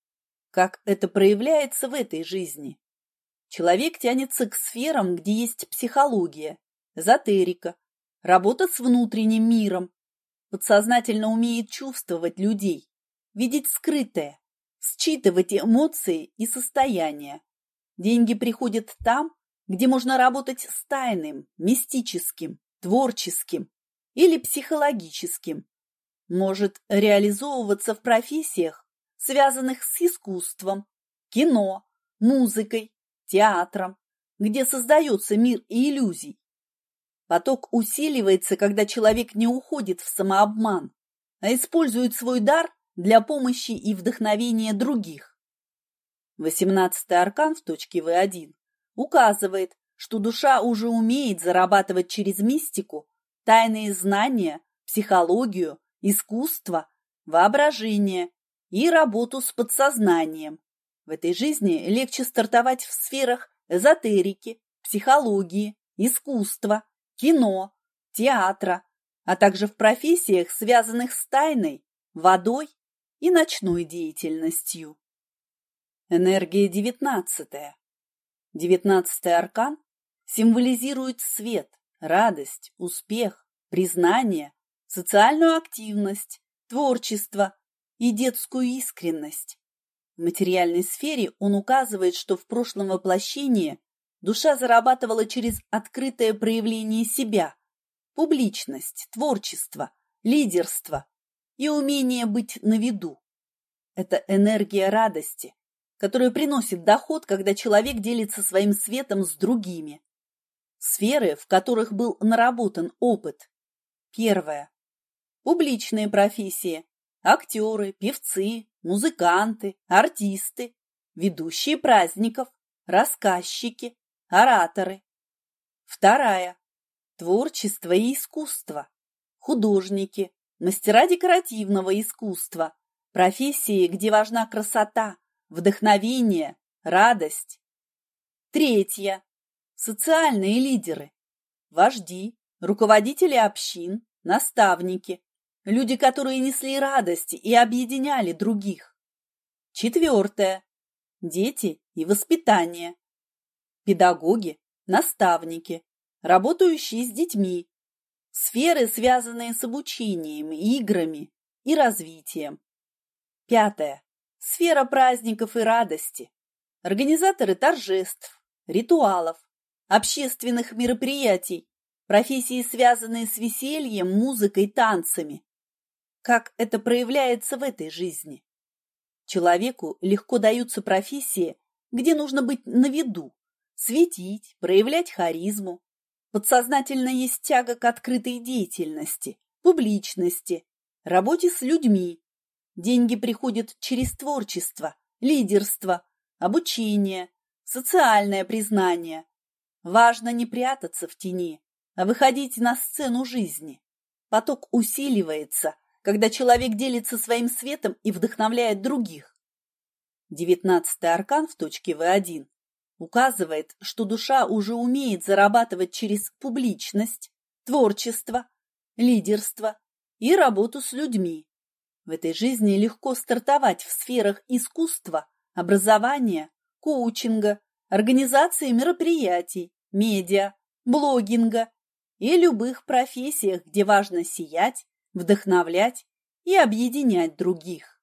Как это проявляется в этой жизни? Человек тянется к сферам, где есть психология, эзотерика, работа с внутренним миром, подсознательно умеет чувствовать людей, видеть скрытое, считывать эмоции и состояния. Деньги приходят там, где можно работать с тайным, мистическим, творческим или психологическим. Может реализовываться в профессиях, связанных с искусством, кино, музыкой, театром, где создается мир и иллюзий. Поток усиливается, когда человек не уходит в самообман, а использует свой дар для помощи и вдохновения других. Восемнадцатый аркан в точке вэ один указывает, что душа уже умеет зарабатывать через мистику, тайные знания, психологию, искусство, воображение и работу с подсознанием. В этой жизни легче стартовать в сферах эзотерики, психологии, искусства, кино, театра, а также в профессиях, связанных с тайной, водой и ночной деятельностью. Энергия девятнадцатая. Девятнадцатый аркан символизирует свет, радость, успех, признание, социальную активность, творчество и детскую искренность. В материальной сфере он указывает, что в прошлом воплощении душа зарабатывала через открытое проявление себя, публичность, творчество, лидерство и умение быть на виду. Это энергия радости, которая приносит доход, когда человек делится своим светом с другими. Сферы, в которых был наработан опыт. Первое. Публичные профессии. Актеры, певцы, музыканты, артисты, ведущие праздников, рассказчики, ораторы. Вторая. Творчество и искусство. Художники, мастера декоративного искусства, профессии, где важна красота, вдохновение, радость. Третья. Социальные лидеры. Вожди, руководители общин, наставники. Люди, которые несли радость и объединяли других. Четвертое. Дети и воспитание. Педагоги, наставники, работающие с детьми. Сферы, связанные с обучением, играми и развитием. Пятое. Сфера праздников и радости. Организаторы торжеств, ритуалов, общественных мероприятий, профессии, связанные с весельем, музыкой, танцами. Как это проявляется в этой жизни? Человеку легко даются профессии, где нужно быть на виду, светить, проявлять харизму. Подсознательно есть тяга к открытой деятельности, публичности, работе с людьми. Деньги приходят через творчество, лидерство, обучение, социальное признание. Важно не прятаться в тени, а выходить на сцену жизни. Поток усиливается, когда человек делится своим светом и вдохновляет других. Девятнадцатый аркан в точке вэ один указывает, что душа уже умеет зарабатывать через публичность, творчество, лидерство и работу с людьми. В этой жизни легко стартовать в сферах искусства, образования, коучинга, организации мероприятий, медиа, блогинга и любых профессиях, где важно сиять, вдохновлять и объединять других.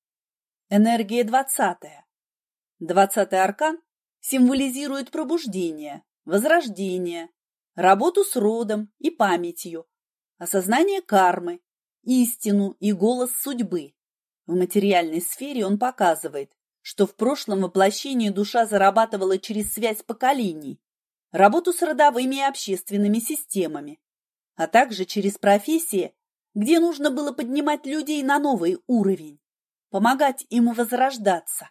Энергия двадцатая. Двадцатый аркан символизирует пробуждение, возрождение, работу с родом и памятью, осознание кармы, истину и голос судьбы. В материальной сфере он показывает, что в прошлом воплощении душа зарабатывала через связь поколений, работу с родовыми и общественными системами, а также через профессии, где нужно было поднимать людей на новый уровень, помогать им возрождаться.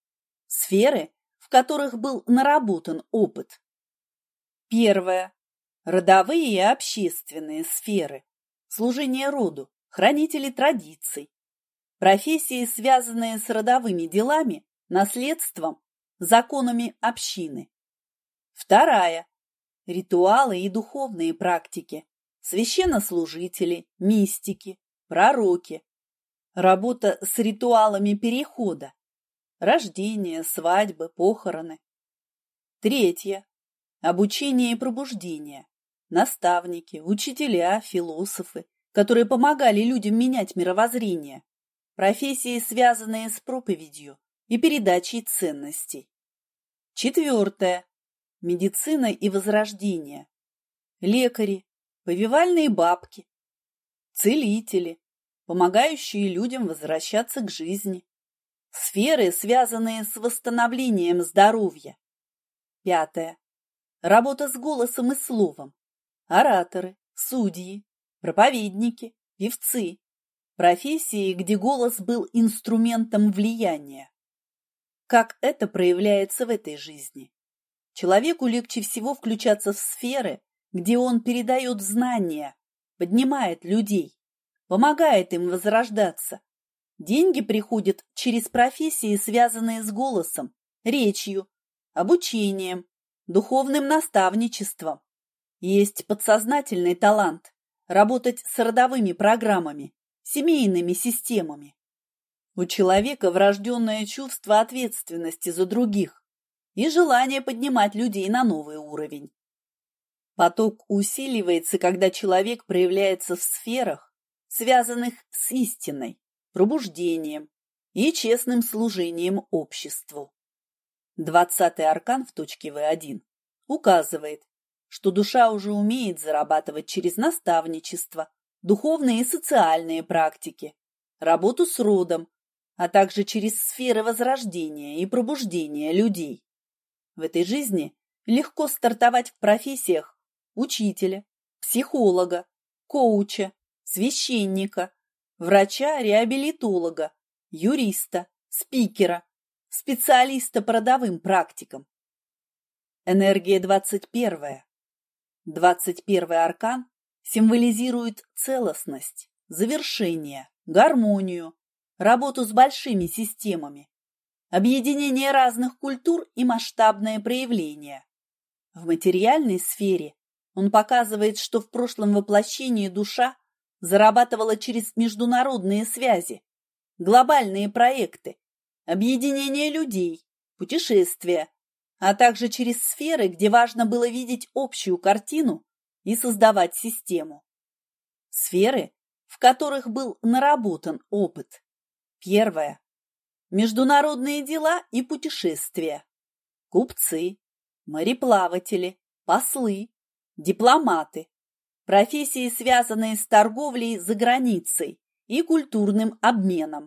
Сферы, в которых был наработан опыт. Первое. Родовые и общественные сферы. Служение роду, хранители традиций. Профессии, связанные с родовыми делами, наследством, законами общины. Вторая. Ритуалы и духовные практики. Священнослужители, мистики, пророки. Работа с ритуалами перехода. Рождение, свадьбы, похороны. Третье. Обучение и пробуждение. Наставники, учителя, философы, которые помогали людям менять мировоззрение. Профессии, связанные с проповедью и передачей ценностей. Четвертое. Медицина и возрождение. Лекари, повивальные бабки, целители, помогающие людям возвращаться к жизни. Сферы, связанные с восстановлением здоровья. Пятое. Работа с голосом и словом. Ораторы, судьи, проповедники, певцы. Профессии, где голос был инструментом влияния. Как это проявляется в этой жизни? Человеку легче всего включаться в сферы, где он передает знания, поднимает людей, помогает им возрождаться. Деньги приходят через профессии, связанные с голосом, речью, обучением, духовным наставничеством. Есть подсознательный талант работать с родовыми программами, семейными системами. У человека врожденное чувство ответственности за других и желание поднимать людей на новый уровень. Поток усиливается, когда человек проявляется в сферах, связанных с истиной, пробуждением и честным служением обществу. Двадцатый аркан в точке вэ один указывает, что душа уже умеет зарабатывать через наставничество, духовные и социальные практики, работу с родом, а также через сферы возрождения и пробуждения людей. В этой жизни легко стартовать в профессиях учителя, психолога, коуча, священника, врача-реабилитолога, юриста, спикера, специалиста по родовым практикам. Энергия двадцать первая. Двадцать первый аркан символизирует целостность, завершение, гармонию, работу с большими системами, объединение разных культур и масштабное проявление. В материальной сфере он показывает, что в прошлом воплощении душа зарабатывала через международные связи, глобальные проекты, объединение людей, путешествия, а также через сферы, где важно было видеть общую картину и создавать систему. Сферы, в которых был наработан опыт. Первое. Международные дела и путешествия. Купцы, мореплаватели, послы, дипломаты. Профессии, связанные с торговлей за границей и культурным обменом.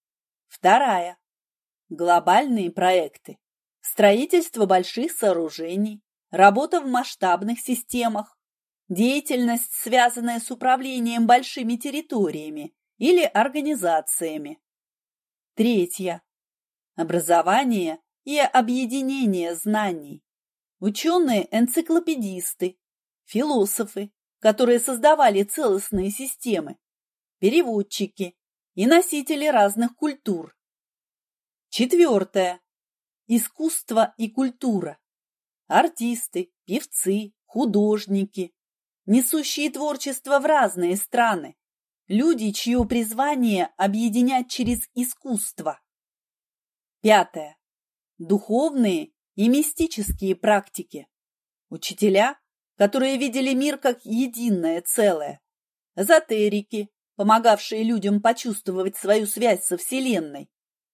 Вторая. Глобальные проекты. Строительство больших сооружений, работа в масштабных системах, деятельность, связанная с управлением большими территориями или организациями. Третье. Образование и объединение знаний. Ученые-энциклопедисты, философы, которые создавали целостные системы, переводчики и носители разных культур. Четвертое. Искусство и культура. Артисты, певцы, художники, несущие творчество в разные страны, люди, чье призвание объединять через искусство. Пятое. Духовные и мистические практики. Учителя, которые видели мир как единое целое. Эзотерики, помогавшие людям почувствовать свою связь со Вселенной.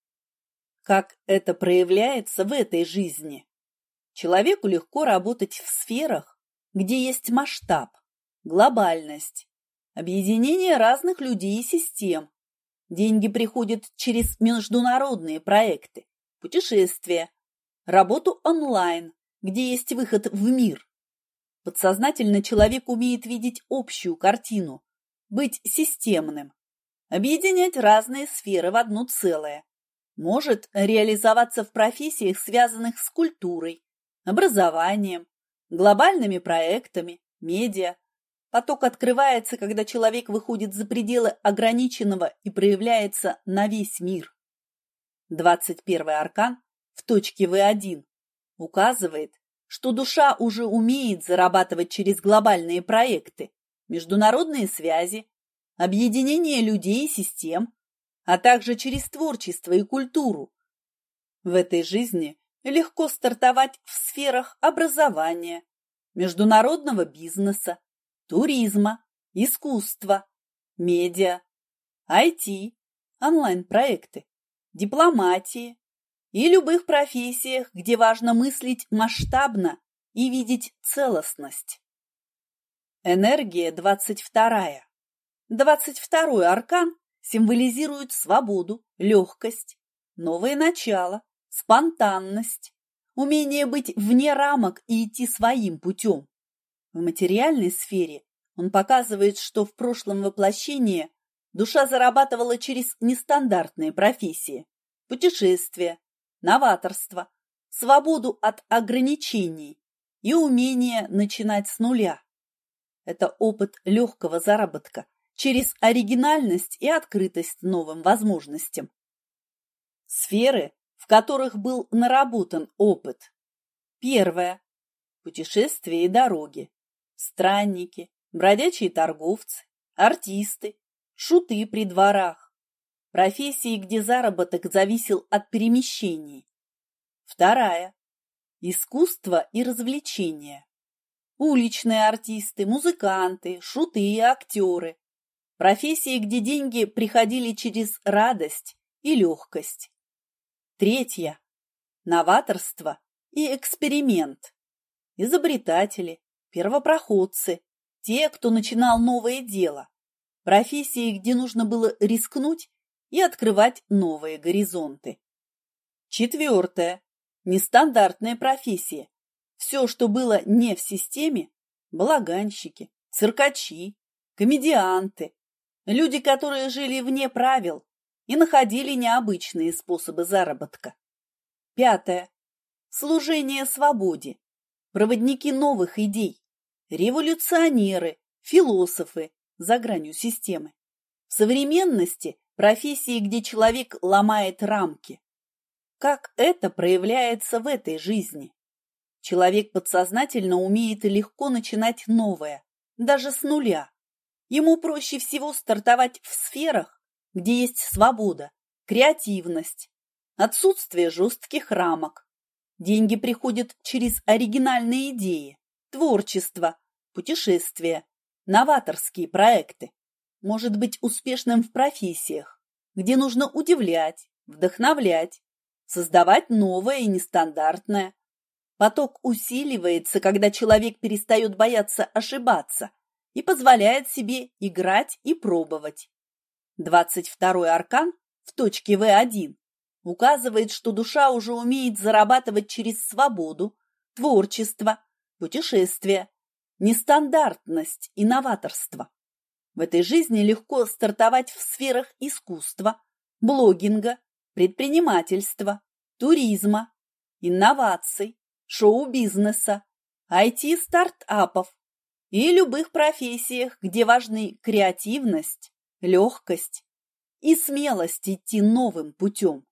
Как это проявляется в этой жизни? Человеку легко работать в сферах, где есть масштаб, глобальность, объединение разных людей и систем. Деньги приходят через международные проекты, путешествия, работу онлайн, где есть выход в мир. Подсознательно человек умеет видеть общую картину, быть системным, объединять разные сферы в одно целое. Может реализоваться в профессиях, связанных с культурой, образованием, глобальными проектами, медиа. Поток открывается, когда человек выходит за пределы ограниченного и проявляется на весь мир. двадцать первый аркан в точке вэ один указывает, что душа уже умеет зарабатывать через глобальные проекты, международные связи, объединение людей и систем, а также через творчество и культуру. В этой жизни легко стартовать в сферах образования, международного бизнеса, туризма, искусства, медиа, ай ти, онлайн-проекты, дипломатии и любых профессиях, где важно мыслить масштабно и видеть целостность. Энергия двадцать вторая. двадцать второй аркан символизирует свободу, легкость, новое начало, спонтанность, умение быть вне рамок и идти своим путем. В материальной сфере он показывает, что в прошлом воплощении душа зарабатывала через нестандартные профессии, путешествия, новаторство, свободу от ограничений и умение начинать с нуля. Это опыт легкого заработка через оригинальность и открытость новым возможностям. Сферы, в которых был наработан опыт. Первое. Путешествия и дороги. Странники, бродячие торговцы, артисты, шуты при дворах. Профессии, где заработок зависел от перемещений. Вторая. Искусство и развлечения. Уличные артисты, музыканты, шуты и актеры. Профессии, где деньги приходили через радость и легкость. Третья. Новаторство и эксперимент. Изобретатели, первопроходцы, те, кто начинал новое дело. Профессии, где нужно было рискнуть и открывать новые горизонты. Четвертое. Нестандартная профессия. Все, что было не в системе, балаганщики, циркачи, комедианты, люди, которые жили вне правил и находили необычные способы заработка. Пятое. Служение свободе, проводники новых идей, революционеры, философы за гранью системы. В современности профессии, где человек ломает рамки. Как это проявляется в этой жизни? Человек подсознательно умеет легко начинать новое, даже с нуля. Ему проще всего стартовать в сферах, где есть свобода, креативность, отсутствие жестких рамок. Деньги приходят через оригинальные идеи, творчество, путешествия, новаторские проекты. Может быть успешным в профессиях, где нужно удивлять, вдохновлять, создавать новое и нестандартное. Поток усиливается, когда человек перестает бояться ошибаться и позволяет себе играть и пробовать. двадцать второй аркан в точке вэ один указывает, что душа уже умеет зарабатывать через свободу, творчество, путешествия, нестандартность и новаторство. В этой жизни легко стартовать в сферах искусства, блогинга, предпринимательства, туризма, инноваций, шоу-бизнеса, ай ти-стартапов и любых профессиях, где важны креативность, легкость и смелость идти новым путем.